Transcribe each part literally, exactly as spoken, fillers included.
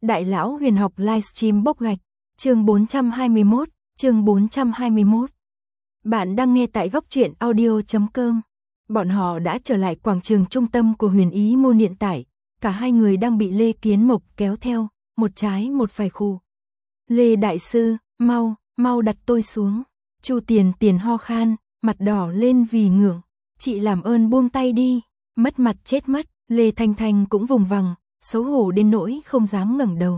Đại lão huyền học livestream bốc gạch, chương bốn trăm hai mươi mốt, chương bốn trăm hai mươi mốt. Bạn đang nghe tại góc truyện audio chấm com. Bọn họ đã trở lại quảng trường trung tâm của Huyền Ý môn hiện tại, cả hai người đang bị Lê Kiến Mộc kéo theo, một trái một phải khu. Lê đại sư, mau, mau đặt tôi xuống. Chu Tiền Tiền ho khan, mặt đỏ lên vì ngượng. Chị làm ơn buông tay đi, mất mặt chết mất. Lê Thanh Thanh cũng vùng vằng, xấu hổ đến nỗi không dám ngẩng đầu.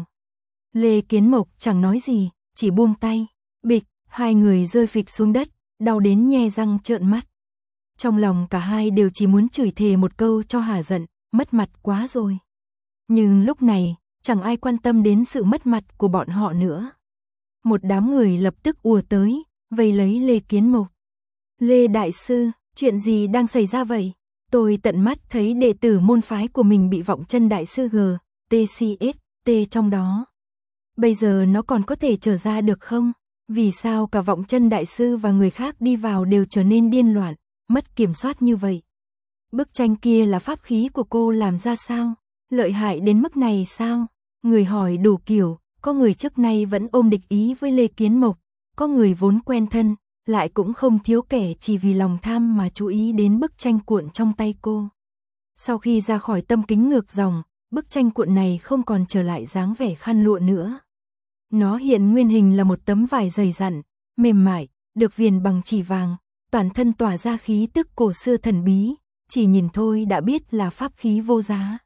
Lê Kiến Mộc chẳng nói gì, chỉ buông tay. Bịch, hai người rơi phịch xuống đất, đau đến nhe răng trợn mắt. Trong lòng cả hai đều chỉ muốn chửi thề một câu cho hả giận, mất mặt quá rồi. Nhưng lúc này, chẳng ai quan tâm đến sự mất mặt của bọn họ nữa. Một đám người lập tức ùa tới, vây lấy Lê Kiến Mộc. Lê đại sư, chuyện gì đang xảy ra vậy? Tôi tận mắt thấy đệ tử môn phái của mình bị Vọng Chân đại sư G, T C S, T trong đó. Bây giờ nó còn có thể trở ra được không? Vì sao cả Vọng Chân đại sư và người khác đi vào đều trở nên điên loạn, mất kiểm soát như vậy? Bức tranh kia là pháp khí của cô làm ra sao? Lợi hại đến mức này sao? Người hỏi đủ kiểu, có người trước nay vẫn ôm địch ý với Lê Kiến Mộc, có người vốn quen thân, lại cũng không thiếu kẻ chỉ vì lòng tham mà chú ý đến bức tranh cuộn trong tay cô. Sau khi ra khỏi tâm kính ngược dòng, bức tranh cuộn này không còn trở lại dáng vẻ khăn lụa nữa. Nó hiện nguyên hình là một tấm vải dày dặn, mềm mại, được viền bằng chỉ vàng, toàn thân tỏa ra khí tức cổ xưa thần bí, chỉ nhìn thôi đã biết là pháp khí vô giá.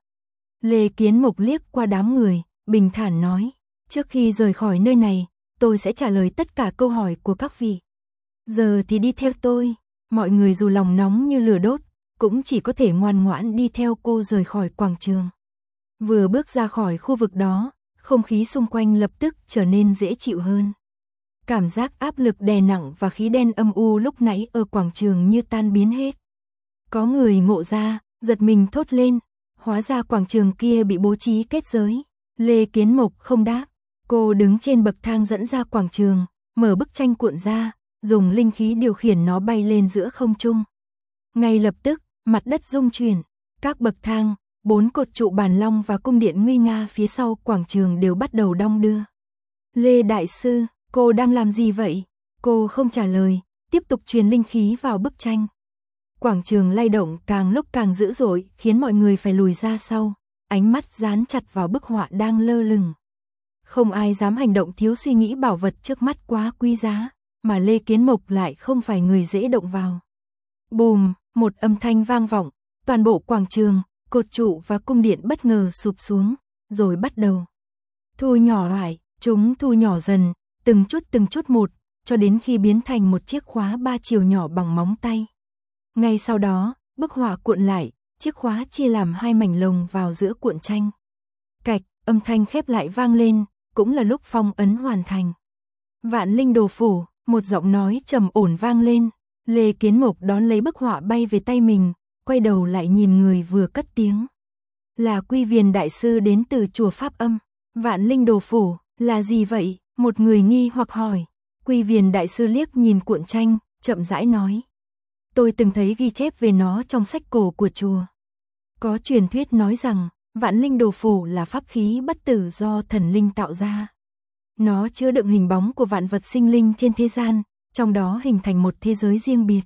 Lê Kiến Mộc liếc qua đám người, bình thản nói, trước khi rời khỏi nơi này, tôi sẽ trả lời tất cả câu hỏi của các vị. Giờ thì đi theo tôi. Mọi người dù lòng nóng như lửa đốt, cũng chỉ có thể ngoan ngoãn đi theo cô rời khỏi quảng trường. Vừa bước ra khỏi khu vực đó, không khí xung quanh lập tức trở nên dễ chịu hơn. Cảm giác áp lực đè nặng và khí đen âm u lúc nãy ở quảng trường như tan biến hết. Có người ngộ ra, giật mình thốt lên, hóa ra quảng trường kia bị bố trí kết giới. Lê Kiến Mộc không đáp, cô đứng trên bậc thang dẫn ra quảng trường, mở bức tranh cuộn ra, dùng linh khí điều khiển nó bay lên giữa không trung. Ngay lập tức, mặt đất rung chuyển, các bậc thang, bốn cột trụ bàn long và cung điện nguy nga phía sau quảng trường đều bắt đầu đong đưa. Lê đại sư, cô đang làm gì vậy? Cô không trả lời, tiếp tục truyền linh khí vào bức tranh. Quảng trường lay động càng lúc càng dữ dội, khiến mọi người phải lùi ra sau, ánh mắt dán chặt vào bức họa đang lơ lửng. Không ai dám hành động thiếu suy nghĩ, bảo vật trước mắt quá quý giá, mà Lê Kiến Mộc lại không phải người dễ động vào. Bùm, một âm thanh vang vọng, toàn bộ quảng trường, cột trụ và cung điện bất ngờ sụp xuống, rồi bắt đầu thu nhỏ lại, chúng thu nhỏ dần, từng chút từng chút một, cho đến khi biến thành một chiếc khóa ba chiều nhỏ bằng móng tay. Ngay sau đó, bức họa cuộn lại, chiếc khóa chia làm hai mảnh lồng vào giữa cuộn tranh. Cạch, âm thanh khép lại vang lên, cũng là lúc phong ấn hoàn thành. Vạn Linh Đồ Phủ, một giọng nói trầm ổn vang lên. Lê Kiến Mộc đón lấy bức họa bay về tay mình, quay đầu lại nhìn người vừa cất tiếng. Là Quy Viền đại sư đến từ chùa Pháp Âm. Vạn Linh Đồ Phủ, là gì vậy? Một người nghi hoặc hỏi. Quy Viền đại sư liếc nhìn cuộn tranh, chậm rãi nói. Tôi từng thấy ghi chép về nó trong sách cổ của chùa. Có truyền thuyết nói rằng, Vạn Linh Đồ Phủ là pháp khí bất tử do thần linh tạo ra. Nó chứa đựng hình bóng của vạn vật sinh linh trên thế gian, trong đó hình thành một thế giới riêng biệt.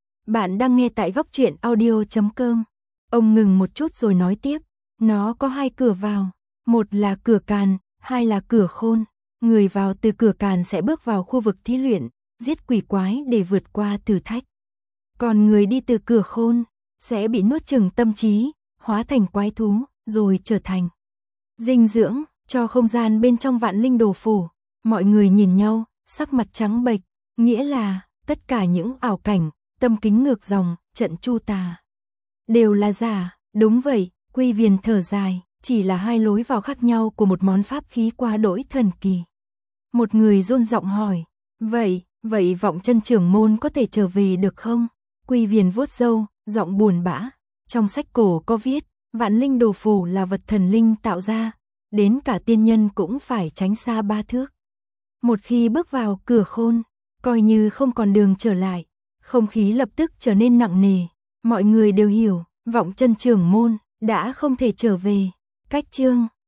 Bạn đang nghe tại góc truyện audio chấm com. Ông ngừng một chút rồi nói tiếp, nó có hai cửa vào, một là cửa càn, hai là cửa khôn. Người vào từ cửa càn sẽ bước vào khu vực thí luyện, giết quỷ quái để vượt qua thử thách. Còn người đi từ cửa khôn, sẽ bị nuốt chửng tâm trí, hóa thành quái thú, rồi trở thành dinh dưỡng cho không gian bên trong Vạn Linh Đồ Phủ. Mọi người nhìn nhau, sắc mặt trắng bệch, nghĩa là tất cả những ảo cảnh, tâm kính ngược dòng, trận chu tà đều là giả. Đúng vậy, Quy Viền thở dài, chỉ là hai lối vào khác nhau của một món pháp khí quá đỗi thần kỳ. Một người run giọng hỏi, vậy, vậy Vọng Chân trưởng môn có thể trở về được không? Quy Viền vuốt râu, giọng buồn bã, trong sách cổ có viết, Vạn Linh Đồ Phủ là vật thần linh tạo ra, đến cả tiên nhân cũng phải tránh xa ba thước. Một khi bước vào cửa khôn, coi như không còn đường trở lại. Không khí lập tức trở nên nặng nề, mọi người đều hiểu, Vọng Chân trưởng môn đã không thể trở về. Cách chương